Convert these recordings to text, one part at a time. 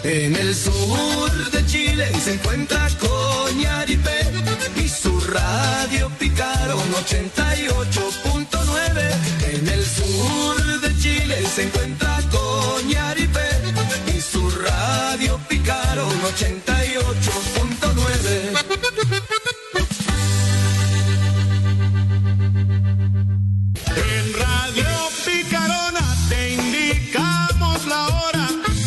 En el sur de Chile se encuentra Coñaripe y su radio Pícaro 88.9. En el sur de Chile se encuentra Coñaripe y su radio Pícaro 88.9. En Radio Picarona te indicamos la hora.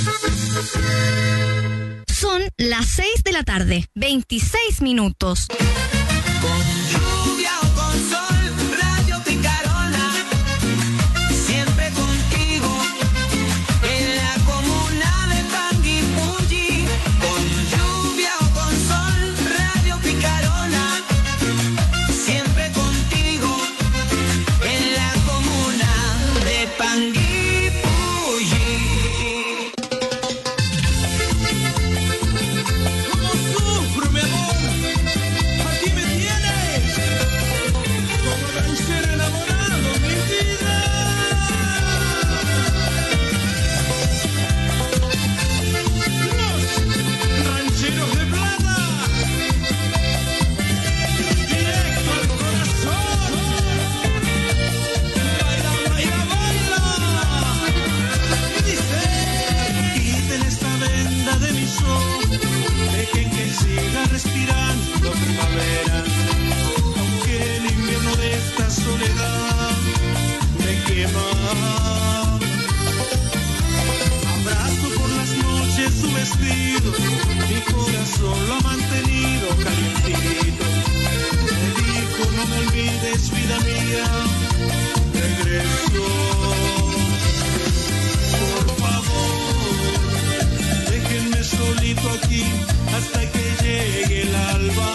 Son las 6 de la tarde, 26 minutos. Con lluvia o con sol, Radio Picarona, siempre contigo, en la comuna de Panguipulli. Con lluvia o con sol, Radio Picarona, siempre contigo, en la comuna de Panguipulli. Dejen que siga respirando primavera, aunque el invierno de esta soledad me quema. Abrazo por las noches su vestido, mi corazón lo ha mantenido calientito. Me dijo no me olvides vida mía, regreso. Por favor, déjenme solito aquí hasta que llegue el alba.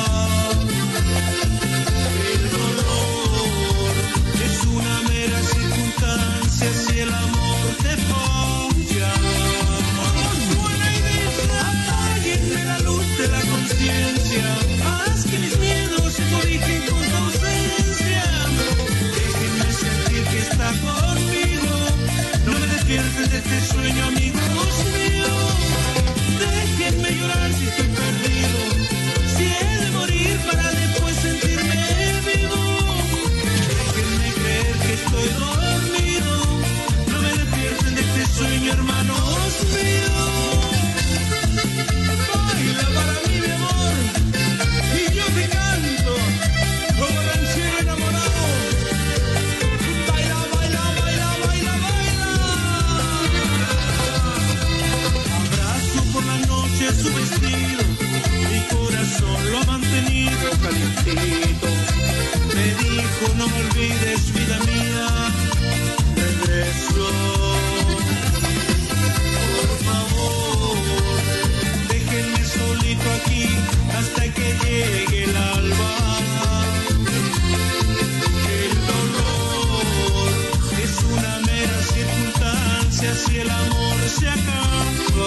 El dolor es una mera circunstancia si el amor te falla. Suena y dice, apáguenme la luz de la conciencia, haz que mis miedos se corrigen con tu ausencia. Déjenme sentir que está conmigo, no me despierten de este sueño, amigos míos. Déjenme llorar si estoy perdido, si he de morir para después sentirme vivo. Déjenme creer que estoy dormido, no me despierten de este sueño, hermanos míos. Baila para mí, mi amor, y yo te canto como ranchero enamorado. Baila, baila, baila, baila, baila. Abrazo por la noche su vestido, mi corazón lo ha mantenido calientito. Me dijo no me olvides vida mía, regreso. Por favor, déjenme solito aquí hasta que llegue el alba. El dolor es una mera circunstancia si el amor se acaba.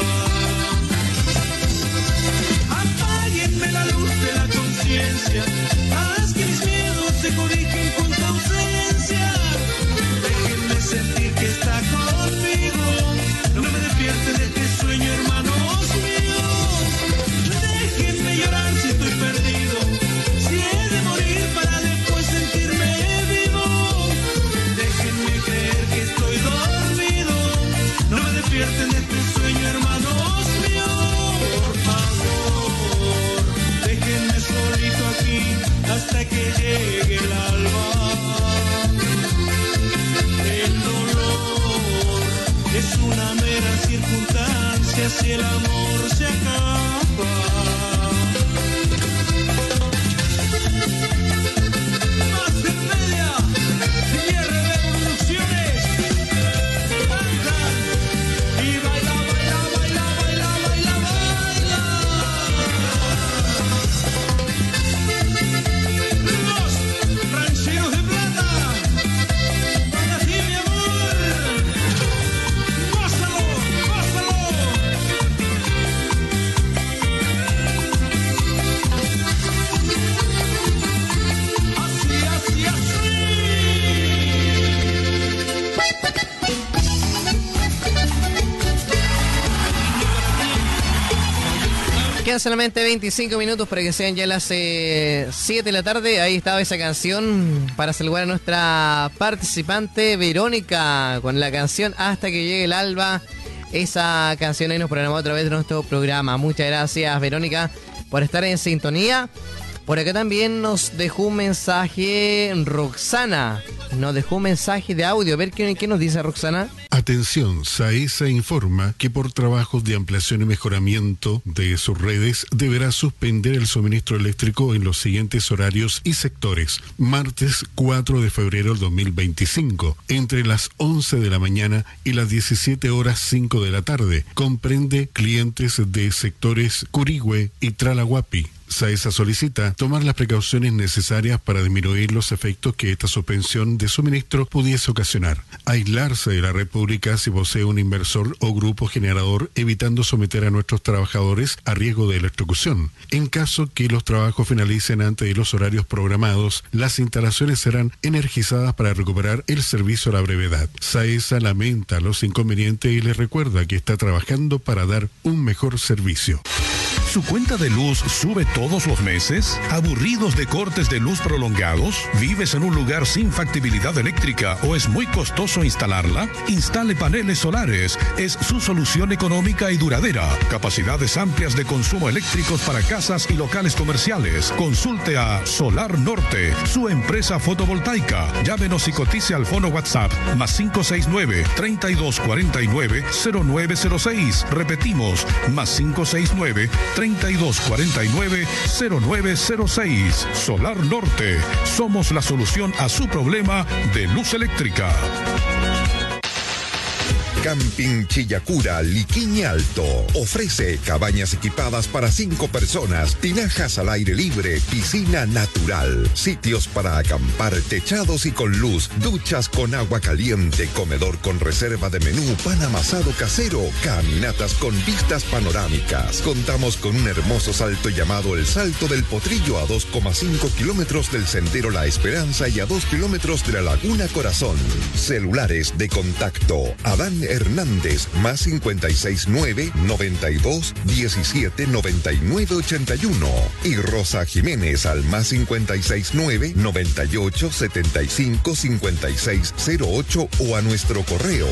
Apáguenme la luz de la conciencia, haz que mis miedos se corrigen con tu ausencia. Déjenme sentir que está conmigo, no me despierten de este sueño, hermanos míos. Déjenme llorar si estoy perdido, si he de morir para después sentirme vivo. Déjenme creer que estoy dormido, no me despierten de este sueño, hermanos míos. Por favor, déjenme solito aquí hasta que llegue el alba. El dolor es una mera circunstancia si el amor se acaba. Mastermedia, cierre de producciones. Cantan y baila, baila, baila, baila, baila, baila. Los rancheros de plata, para ti mi amor. Gózalo, gózalo. Quedan solamente 25 minutos para que sean ya las 7 de la tarde. Ahí estaba esa canción para saludar a nuestra participante Verónica con la canción Hasta que llegue el alba. Esa canción ahí nos programó a través de nuestro programa. Muchas gracias, Verónica, por estar en sintonía. Por acá también nos dejó un mensaje Roxana. Nos dejó un mensaje de audio. A ver qué nos dice Roxana. Atención, SAESA informa que por trabajos de ampliación y mejoramiento de sus redes deberá suspender el suministro eléctrico en los siguientes horarios y sectores. Martes 4 de febrero del 2025, entre las 11 de la mañana y las 17 horas 5 de la tarde. Comprende clientes de sectores Curigüe y Tralahuapi. SAESA solicita tomar las precauciones necesarias para disminuir los efectos que esta suspensión de suministro pudiese ocasionar. Aislarse de la red pública si posee un inversor o grupo generador, evitando someter a nuestros trabajadores a riesgo de electrocución. En caso que los trabajos finalicen antes de los horarios programados, las instalaciones serán energizadas para recuperar el servicio a la brevedad. SAESA lamenta los inconvenientes y les recuerda que está trabajando para dar un mejor servicio. ¿Su cuenta de luz sube todos los meses? ¿Aburridos de cortes de luz prolongados? ¿Vives en un lugar sin factibilidad eléctrica o es muy costoso instalarla? Instale paneles solares. Es su solución económica y duradera. Capacidades amplias de consumo eléctricos para casas y locales comerciales. Consulte a Solar Norte, su empresa fotovoltaica. Llámenos y cotice al fono WhatsApp +569 3249 0906. Repetimos, +569 3249-0906. Solar Norte. Somos la solución a su problema de luz eléctrica. Camping Chillacura, Liquiñe Alto. Ofrece cabañas equipadas para 5 personas, tinajas al aire libre, piscina natural, sitios para acampar techados y con luz, duchas con agua caliente, comedor con reserva de menú, pan amasado casero, caminatas con vistas panorámicas. Contamos con un hermoso salto llamado el Salto del Potrillo a 2,5 kilómetros del Sendero La Esperanza y a 2 kilómetros de la Laguna Corazón. Celulares de contacto: Adán Hernández, +569 92 17 99 81, y Rosa Jiménez al +569 98 75 56 08, o a nuestro correo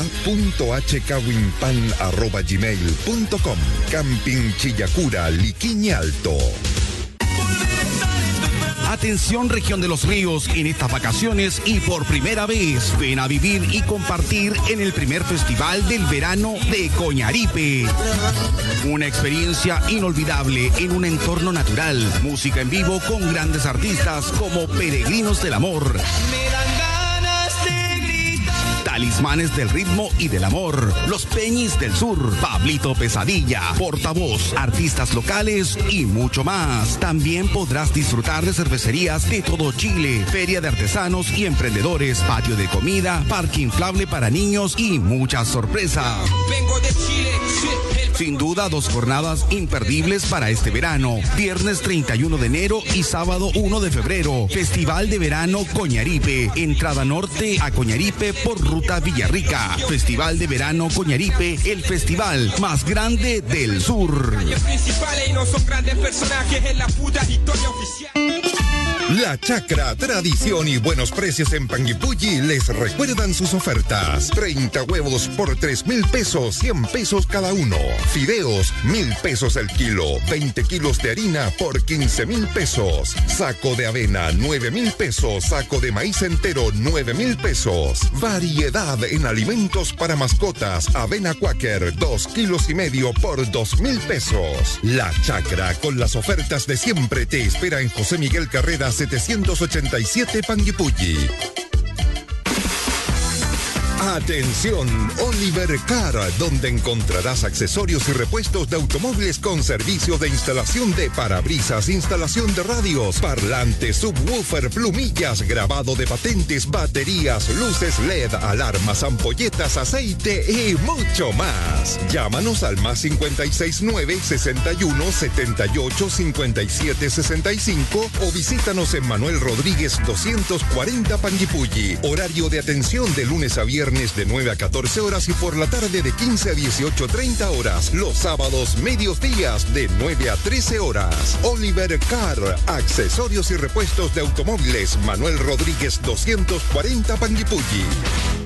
a.hkwinpan@gmail.com. Camping Chillacura, Liquiñe Alto. Atención, región de los ríos, en estas vacaciones y por primera vez ven a vivir y compartir en el primer festival del verano de Coñaripe. Una experiencia inolvidable en un entorno natural, música en vivo con grandes artistas como Peregrinos del Amor, Talismanes del Ritmo y del Amor, Los Peñis del Sur, Pablito Pesadilla, Portavoz, artistas locales y mucho más. También podrás disfrutar de cervecerías de todo Chile, feria de artesanos y emprendedores, patio de comida, parque inflable para niños y muchas sorpresas. Vengo de Chile. Sin duda, 2 jornadas imperdibles para este verano. Viernes 31 de enero y sábado 1 de febrero. Festival de Verano Coñaripe. Entrada norte a Coñaripe por ruta Villarrica. Festival de Verano Coñaripe, el festival más grande del sur. Principales y no son grandes personajes en la puta historia oficial. La Chacra, tradición y buenos precios en Panguipulli les recuerdan sus ofertas. 30 huevos por 3,000 pesos, 100 pesos cada uno. Fideos, 1,000 pesos el kilo. 20 kilos de harina por 15,000 pesos. Saco de avena, 9,000 pesos. Saco de maíz entero, 9,000 pesos. Variedad en alimentos para mascotas. Avena Quaker, 2,5 kilos por 2,000 pesos. La Chacra, con las ofertas de siempre, te espera en José Miguel Carrera 787 Panguipulli. Atención, Oliver Car, donde encontrarás accesorios y repuestos de automóviles con servicio de instalación de parabrisas, instalación de radios, parlantes, subwoofer, plumillas, grabado de patentes, baterías, luces LED, alarmas, ampolletas, aceite y mucho más. Llámanos al +569 61 78 57 65 o visítanos en Manuel Rodríguez 240 Panguipulli. Horario de atención de lunes a viernes viernes de 9 a 14 horas y por la tarde de 15 a 18:30 horas. Los sábados medios días de 9 a 13 horas. Oliver Car, accesorios y repuestos de automóviles. Manuel Rodríguez 240 Panguipulli.